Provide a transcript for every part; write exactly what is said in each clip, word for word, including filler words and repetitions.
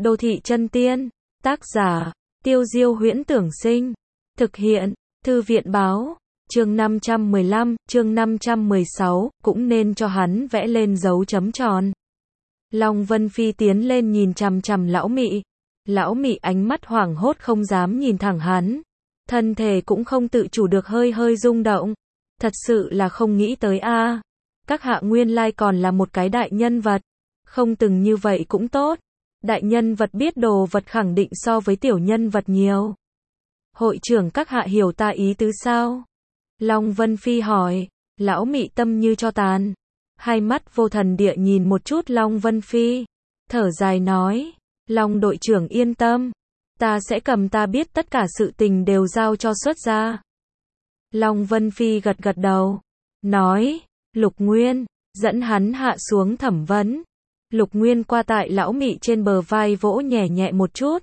Đô thị chân tiên, tác giả, Tiêu Diêu Huyễn Tưởng Sinh, thực hiện, Thư viện báo, chương năm trăm mười lăm, chương năm trăm mười sáu, cũng nên cho hắn vẽ lên dấu chấm tròn. Long Vân Phi tiến lên nhìn chằm chằm lão Mị. Lão Mị ánh mắt hoảng hốt không dám nhìn thẳng hắn. Thân thể cũng không tự chủ được hơi hơi rung động. Thật sự là không nghĩ tới a. Các hạ nguyên lai còn là một cái đại nhân vật. Không từng như vậy cũng tốt. Đại nhân vật biết đồ vật khẳng định so với tiểu nhân vật nhiều. Hội trưởng các hạ hiểu ta ý tứ sao? Long Vân Phi hỏi. Lão Mị tâm như cho tàn. Hai mắt vô thần địa nhìn một chút Long Vân Phi. Thở dài nói. Long đội trưởng yên tâm. Ta sẽ cầm ta biết tất cả sự tình đều giao cho xuất gia. Long Vân Phi gật gật đầu. Nói. Lục Nguyên. Dẫn hắn hạ xuống thẩm vấn. Lục Nguyên qua tại lão Mị trên bờ vai vỗ nhẹ nhẹ một chút.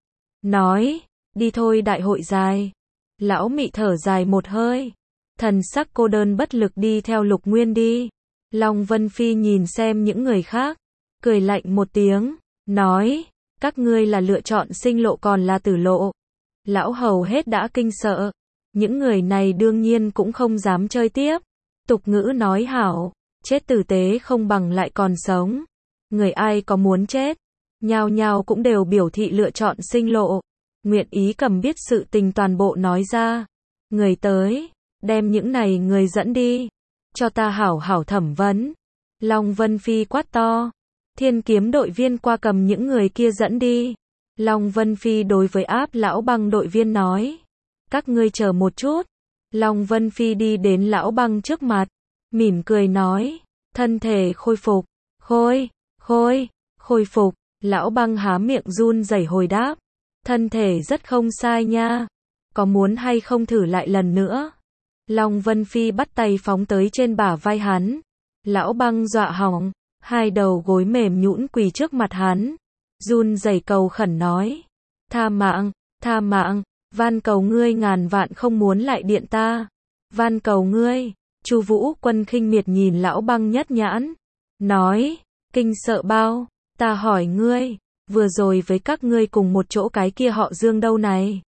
Nói. Đi thôi đại hội dài. Lão Mị thở dài một hơi. Thần sắc cô đơn bất lực đi theo Lục Nguyên đi. Long Vân Phi nhìn xem những người khác. Cười lạnh một tiếng. Nói. Các ngươi là lựa chọn sinh lộ còn là tử lộ. Lão hầu hết đã kinh sợ. Những người này đương nhiên cũng không dám chơi tiếp. Tục ngữ nói hảo. Chết tử tế không bằng lại còn sống. Người ai có muốn chết. Nhao nhao cũng đều biểu thị lựa chọn sinh lộ. Nguyện ý cầm biết sự tình toàn bộ nói ra. Người tới. Đem những này người dẫn đi. Cho ta hảo hảo thẩm vấn. Long Vân Phi quát to. Thiên kiếm đội viên qua cầm những người kia dẫn đi. Long Vân Phi đối với áp lão băng đội viên nói. Các ngươi chờ một chút. Long Vân Phi đi đến lão băng trước mặt. Mỉm cười nói. Thân thể khôi phục. Khôi, khôi, khôi phục. Lão băng há miệng run rẩy hồi đáp. Thân thể rất không sai nha. Có muốn hay không thử lại lần nữa? Long Vân Phi bắt tay phóng tới trên bả vai hắn. Lão băng dọa hỏng. Hai đầu gối mềm nhũn quỳ trước mặt hắn. Run rẩy cầu khẩn nói. Tha mạng, tha mạng, van cầu ngươi ngàn vạn không muốn lại điện ta. Van cầu ngươi. Chu Vũ Quân khinh miệt nhìn lão băng nhất nhãn. Nói. Kinh sợ bao. Ta hỏi ngươi. Vừa rồi với các ngươi cùng một chỗ cái kia họ Dương đâu này?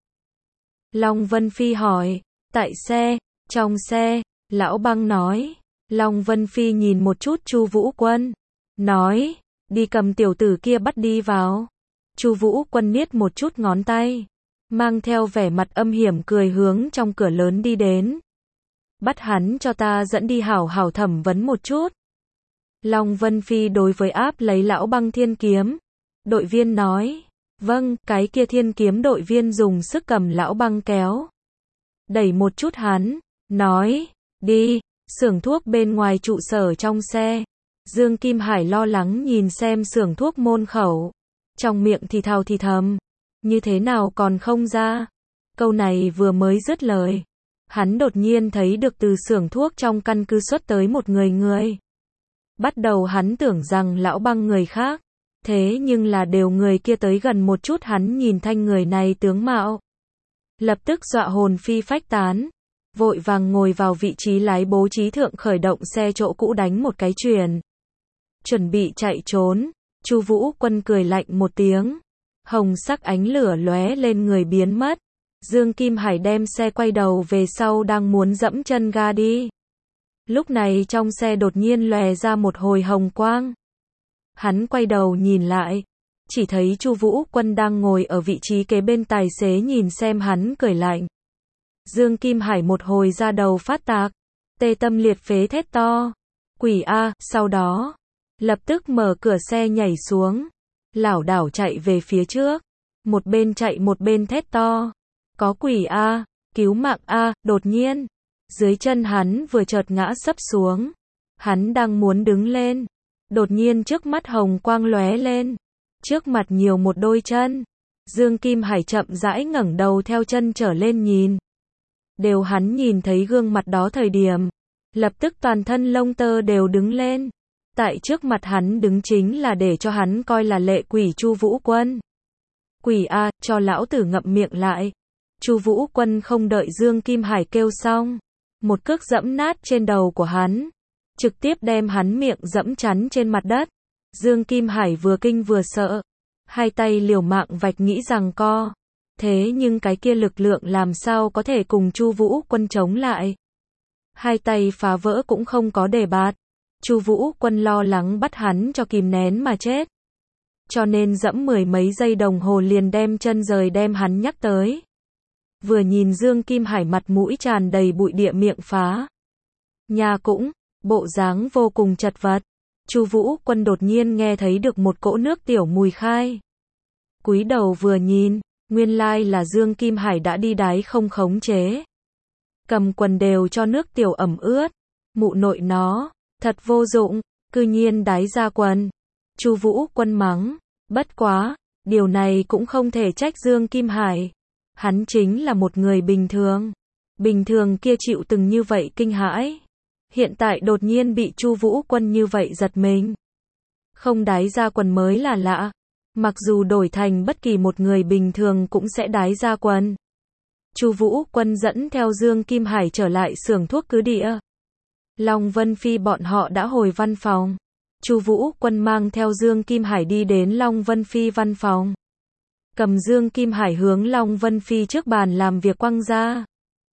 Long Vân Phi hỏi. Tại xe. Trong xe. Lão băng nói. Long Vân Phi nhìn một chút Chu Vũ Quân. Nói. Đi cầm tiểu tử kia bắt đi vào. Chu Vũ Quân niết một chút ngón tay. Mang theo vẻ mặt âm hiểm cười hướng trong cửa lớn đi đến. Bắt hắn cho ta dẫn đi hảo hảo thẩm vấn một chút. Long Vân Phi đối với áp lấy lão băng thiên kiếm. Đội viên nói. Vâng, cái kia thiên kiếm đội viên dùng sức cầm lão băng kéo. Đẩy một chút hắn. Nói. Đi. Xưởng thuốc bên ngoài trụ sở trong xe. Dương Kim Hải lo lắng nhìn xem xưởng thuốc môn khẩu. Trong miệng thì thào thì thầm. Như thế nào còn không ra? Câu này vừa mới dứt lời. Hắn đột nhiên thấy được từ xưởng thuốc trong căn cứ xuất tới một người người. Bắt đầu hắn tưởng rằng lão băng người khác. Thế nhưng là đều người kia tới gần một chút hắn nhìn thanh người này tướng mạo. Lập tức dọa hồn phi phách tán. Vội vàng ngồi vào vị trí lái bố trí thượng khởi động xe chỗ cũ đánh một cái chuyền. Chuẩn bị chạy trốn. Chu Vũ Quân cười lạnh một tiếng. Hồng sắc ánh lửa lóe lên người biến mất. Dương Kim Hải đem xe quay đầu về sau đang muốn dẫm chân ga đi. Lúc này trong xe đột nhiên lóe ra một hồi hồng quang. Hắn quay đầu nhìn lại. Chỉ thấy Chu Vũ Quân đang ngồi ở vị trí kế bên tài xế nhìn xem hắn cười lạnh. Dương Kim Hải một hồi ra đầu phát tạc. Tê tâm liệt phế thét to. Quỷ A, sau đó. Lập tức mở cửa xe nhảy xuống. Lảo đảo chạy về phía trước. Một bên chạy một bên thét to. Có quỷ A, cứu mạng A, đột nhiên. Dưới chân hắn vừa chợt ngã sấp xuống. Hắn đang muốn đứng lên. Đột nhiên trước mắt hồng quang lóe lên. Trước mặt nhiều một đôi chân. Dương Kim Hải chậm rãi ngẩng đầu theo chân trở lên nhìn. Đều hắn nhìn thấy gương mặt đó thời điểm. Lập tức toàn thân lông tơ đều đứng lên. Tại trước mặt hắn đứng chính là để cho hắn coi là lệ quỷ Chu Vũ Quân. Quỷ A, cho lão tử ngậm miệng lại. Chu Vũ Quân không đợi Dương Kim Hải kêu xong. Một cước dẫm nát trên đầu của hắn. Trực tiếp đem hắn miệng dẫm chắn trên mặt đất. Dương Kim Hải vừa kinh vừa sợ. hai tay liều mạng vạch nghĩ rằng co. Thế nhưng cái kia lực lượng làm sao có thể cùng Chu Vũ Quân chống lại. Hai tay phá vỡ cũng không có đề bạt. Chu Vũ Quân lo lắng bắt hắn cho kìm nén mà chết. Cho nên dẫm mười mấy giây đồng hồ liền đem chân rời đem hắn nhắc tới. Vừa nhìn Dương Kim Hải mặt mũi tràn đầy bụi địa miệng phá. Nhà cũng, bộ dáng vô cùng chật vật. Chu Vũ Quân đột nhiên nghe thấy được một cỗ nước tiểu mùi khai. Cúi đầu vừa nhìn, nguyên lai là Dương Kim Hải đã đi đái không khống chế. Cầm quần đều cho nước tiểu ẩm ướt. Mụ nội nó, thật vô dụng, cư nhiên đái ra quần. Chu Vũ Quân mắng, bất quá, điều này cũng không thể trách Dương Kim Hải. Hắn chính là một người bình thường. Bình thường kia chịu từng như vậy kinh hãi. Hiện tại đột nhiên bị Chu Vũ Quân như vậy giật mình. Không đái ra quần mới là lạ. Mặc dù đổi thành bất kỳ một người bình thường cũng sẽ đái ra quần. Chu Vũ Quân dẫn theo Dương Kim Hải trở lại xưởng thuốc cứ địa. Long Vân Phi bọn họ đã hồi văn phòng. Chu Vũ Quân mang theo Dương Kim Hải đi đến Long Vân Phi văn phòng. Cầm Dương Kim Hải hướng Long Vân Phi trước bàn làm việc quăng ra.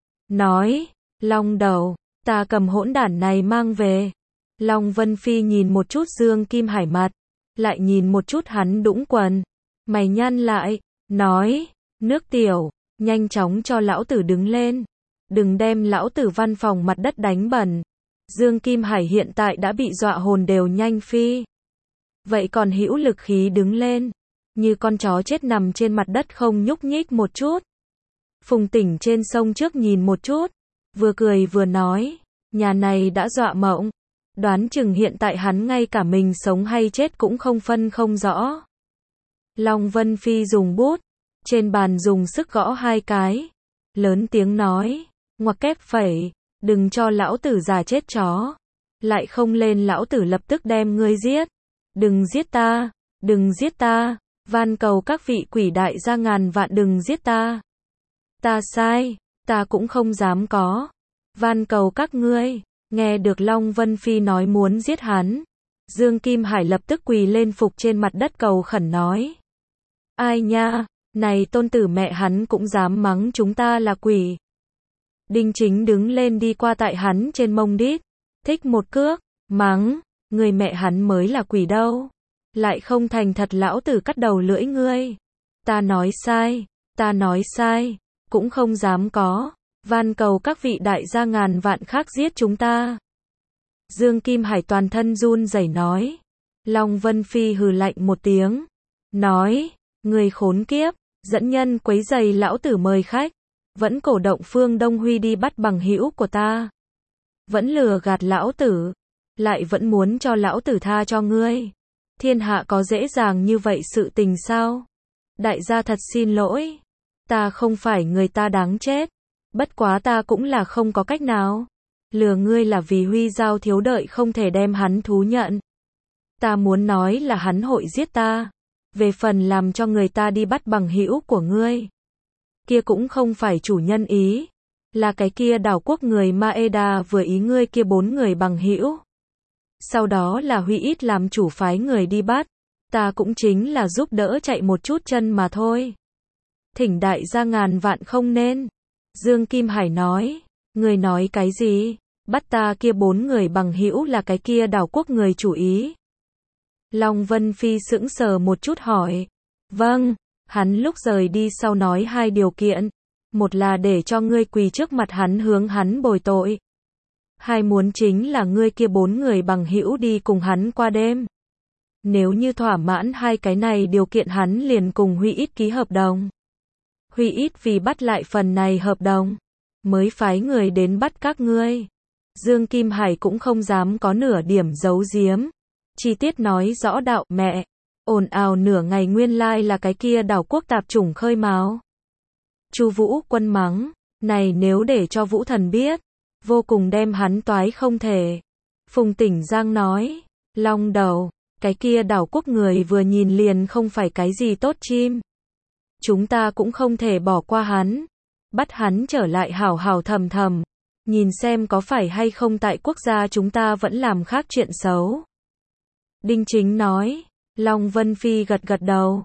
Nói, Long đầu, ta cầm hỗn đản này mang về. Long Vân Phi nhìn một chút Dương Kim Hải mặt, lại nhìn một chút hắn đũng quần. Mày nhăn lại, nói, nước tiểu, nhanh chóng cho lão tử đứng lên. Đừng đem lão tử văn phòng mặt đất đánh bẩn. Dương Kim Hải hiện tại đã bị dọa hồn đều nhanh phi. Vậy còn hữu lực khí đứng lên. Như con chó chết nằm trên mặt đất không nhúc nhích một chút. Phùng Tỉnh trên sông trước nhìn một chút. Vừa cười vừa nói. Nhà này đã dọa mộng. Đoán chừng hiện tại hắn ngay cả mình sống hay chết cũng không phân không rõ. Long Vân Phi dùng bút. Trên bàn dùng sức gõ hai cái. Lớn tiếng nói. Ngoặc kép phẩy. Đừng cho lão tử già chết chó. Lại không lên lão tử lập tức đem ngươi giết. Đừng giết ta. Đừng giết ta. Van cầu các vị quỷ đại gia ngàn vạn đừng giết ta. Ta sai. Ta cũng không dám có. Van cầu các ngươi. Nghe được Long Vân Phi nói muốn giết hắn. Dương Kim Hải lập tức quỳ lên phục trên mặt đất cầu khẩn nói. Ai nha. Này tôn tử mẹ hắn cũng dám mắng chúng ta là quỷ. Đinh Chính đứng lên đi qua tại hắn trên mông đít. Thích một cước. Mắng. Người mẹ hắn mới là quỷ đâu. Lại không thành thật lão tử cắt đầu lưỡi ngươi. Ta nói sai. Ta nói sai. Cũng không dám có. Van cầu các vị đại gia ngàn vạn khác giết chúng ta. Dương Kim Hải toàn thân run rẩy nói. Long Vân Phi hừ lạnh một tiếng. Nói. Người khốn kiếp. Dẫn nhân quấy giày lão tử mời khách. Vẫn cổ động Phương Đông Huy đi bắt bằng hữu của ta. Vẫn lừa gạt lão tử. Lại vẫn muốn cho lão tử tha cho ngươi. Thiên hạ có dễ dàng như vậy sự tình sao? Đại gia thật xin lỗi. Ta không phải người ta đáng chết. Bất quá ta cũng là không có cách nào. Lừa ngươi là vì Huy Giao thiếu đợi không thể đem hắn thú nhận. Ta muốn nói là hắn hội giết ta. Về phần làm cho người ta đi bắt bằng hữu của ngươi. Kia cũng không phải chủ nhân ý. Là cái kia đảo quốc người Maeda vừa ý ngươi kia bốn người bằng hữu. Sau đó là Huy ít làm chủ phái người đi bắt. Ta cũng chính là giúp đỡ chạy một chút chân mà thôi. Thỉnh đại gia ngàn vạn không nên. Dương Kim Hải nói. Người nói cái gì? Bắt ta kia bốn người bằng hữu là cái kia đảo quốc người chủ ý. Long Vân Phi sững sờ một chút hỏi. Vâng. Hắn lúc rời đi sau nói hai điều kiện. Một là để cho ngươi quỳ trước mặt hắn hướng hắn bồi tội. Hai muốn chính là ngươi kia bốn người bằng hữu đi cùng hắn qua đêm. Nếu như thỏa mãn hai cái này điều kiện hắn liền cùng Huy ít ký hợp đồng. Huy ít vì bắt lại phần này hợp đồng. Mới phái người đến bắt các ngươi. Dương Kim Hải cũng không dám có nửa điểm giấu giếm. Chi tiết nói rõ đạo mẹ. Ồn ào nửa ngày nguyên lai là cái kia đảo quốc tạp chủng khơi mào. Chu Vũ Quân mắng. Này nếu để cho Vũ Thần biết. Vô cùng đem hắn toái không thể. Phùng Tỉnh Giang nói. Long đầu. Cái kia đảo quốc người vừa nhìn liền không phải cái gì tốt chim. Chúng ta cũng không thể bỏ qua hắn. Bắt hắn trở lại hảo hảo thầm thầm. Nhìn xem có phải hay không tại quốc gia chúng ta vẫn làm khác chuyện xấu. Đinh Chính nói. Long Vân Phi gật gật đầu.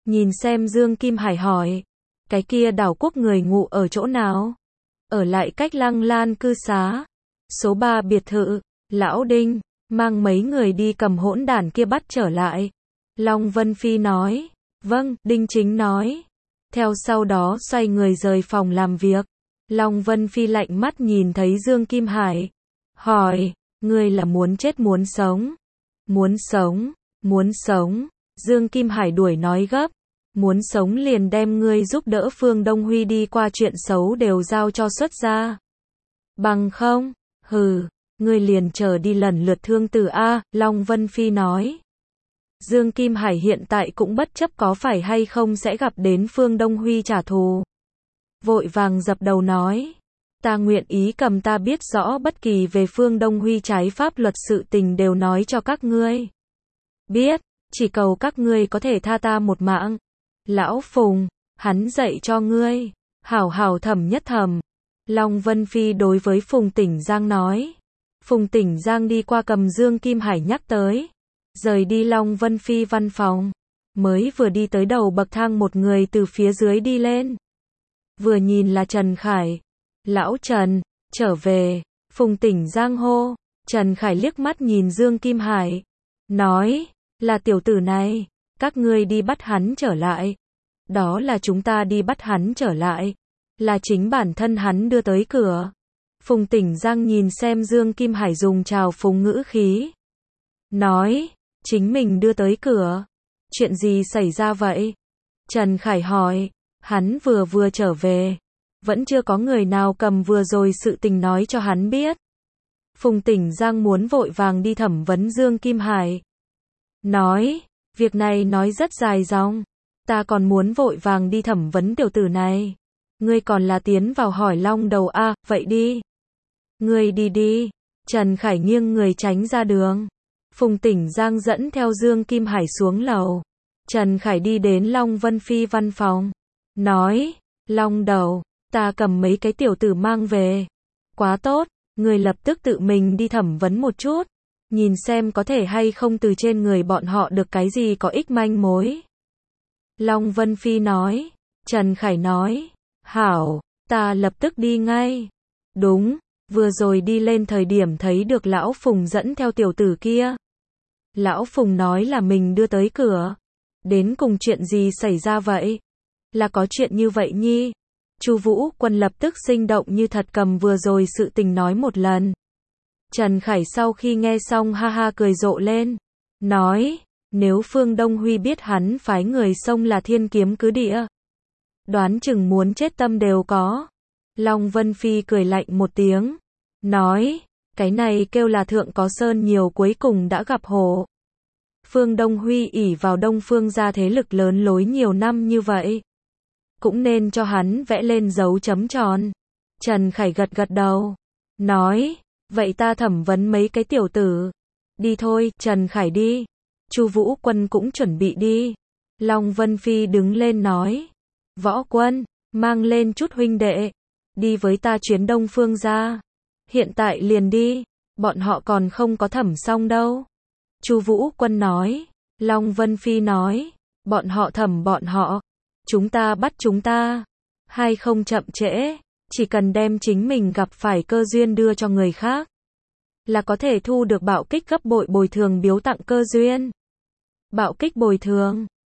nhìn xem Dương Kim Hải hỏi, cái kia đảo quốc người ngụ ở chỗ nào? Ở lại cách Lăng Lan cư xá, số ba biệt thự. Lão Đinh, mang mấy người đi cầm hỗn đản kia bắt trở lại. Long Vân Phi nói, vâng, Đinh Chính nói. Theo sau đó xoay người rời phòng làm việc. Long Vân Phi lạnh mắt nhìn thấy Dương Kim Hải. Hỏi, ngươi là muốn chết muốn sống? Muốn sống, muốn sống. Dương Kim Hải đuổi nói gấp. Muốn sống liền đem ngươi giúp đỡ Phương Đông Huy đi qua chuyện xấu đều giao cho xuất gia. Bằng không, hừ, ngươi liền chờ đi lần lượt thương tử A, Long Vân Phi nói. Dương Kim Hải hiện tại cũng bất chấp có phải hay không sẽ gặp đến Phương Đông Huy trả thù. Vội vàng dập đầu nói, ta nguyện ý cầm ta biết rõ bất kỳ về Phương Đông Huy trái pháp luật sự tình đều nói cho các ngươi. Biết, chỉ cầu các ngươi có thể tha ta một mạng. Lão Phùng, hắn dạy cho ngươi, hảo hảo thầm nhất thầm. Long Vân Phi đối với Phùng Tỉnh Giang nói. Phùng Tỉnh Giang đi qua cầm Dương Kim Hải nhắc tới. Rời đi Long Vân Phi văn phòng. Mới vừa đi tới đầu bậc thang một người từ phía dưới đi lên. Vừa nhìn là Trần Khải. Lão Trần, trở về. Phùng Tỉnh Giang hô. Trần Khải liếc mắt nhìn Dương Kim Hải. Nói, là tiểu tử này. Các ngươi đi bắt hắn trở lại. Đó là chúng ta đi bắt hắn trở lại. Là chính bản thân hắn đưa tới cửa. Phùng Tỉnh Giang nhìn xem Dương Kim Hải dùng trào phúng ngữ khí. Nói, chính mình đưa tới cửa. Chuyện gì xảy ra vậy? Trần Khải hỏi, hắn vừa vừa trở về. Vẫn chưa có người nào cầm vừa rồi sự tình nói cho hắn biết. Phùng Tỉnh Giang muốn vội vàng đi thẩm vấn Dương Kim Hải. Nói, việc này nói rất dài dòng. Ta còn muốn vội vàng đi thẩm vấn tiểu tử này. Ngươi còn là tiến vào hỏi long đầu a, à, vậy đi. Ngươi đi đi. Trần Khải nghiêng người tránh ra đường. Phùng Tỉnh Giang dẫn theo Dương Kim Hải xuống lầu. Trần Khải đi đến Long Vân Phi văn phòng. Nói, long đầu, ta cầm mấy cái tiểu tử mang về. Quá tốt, người lập tức tự mình đi thẩm vấn một chút. Nhìn xem có thể hay không từ trên người bọn họ được cái gì có ích manh mối. Long Vân Phi nói. Trần Khải nói. Hảo, ta lập tức đi ngay. Đúng, vừa rồi đi lên thời điểm thấy được Lão Phùng dẫn theo tiểu tử kia. Lão Phùng nói là mình đưa tới cửa. Đến cùng chuyện gì xảy ra vậy? Là có chuyện như vậy nhi. Chu Vũ Quân lập tức sinh động như thật cầm vừa rồi sự tình nói một lần. Trần Khải sau khi nghe xong ha ha cười rộ lên. Nói, nếu Phương Đông Huy biết hắn phái người xông là Thiên Kiếm Cứ Địa. Đoán chừng muốn chết tâm đều có. Long Vân Phi cười lạnh một tiếng. Nói, cái này kêu là thượng có sơn nhiều cuối cùng đã gặp hổ. Phương Đông Huy ỷ vào Đông Phương gia thế lực lớn lối nhiều năm như vậy. Cũng nên cho hắn vẽ lên dấu chấm tròn. Trần Khải gật gật đầu. Nói, vậy ta thẩm vấn mấy cái tiểu tử. Đi thôi, Trần Khải đi. Chu Vũ Quân cũng chuẩn bị đi. Long Vân Phi đứng lên nói. Võ Quân, mang lên chút huynh đệ. Đi với ta chuyến Đông Phương gia. Hiện tại liền đi. Bọn họ còn không có thẩm xong đâu. Chu Vũ Quân nói. Long Vân Phi nói. Bọn họ thẩm bọn họ. Chúng ta bắt chúng ta. Hay không chậm trễ. Chỉ cần đem chính mình gặp phải cơ duyên đưa cho người khác. Là có thể thu được bạo kích gấp bội bồi thường biếu tặng cơ duyên. Bạo kích bồi thường.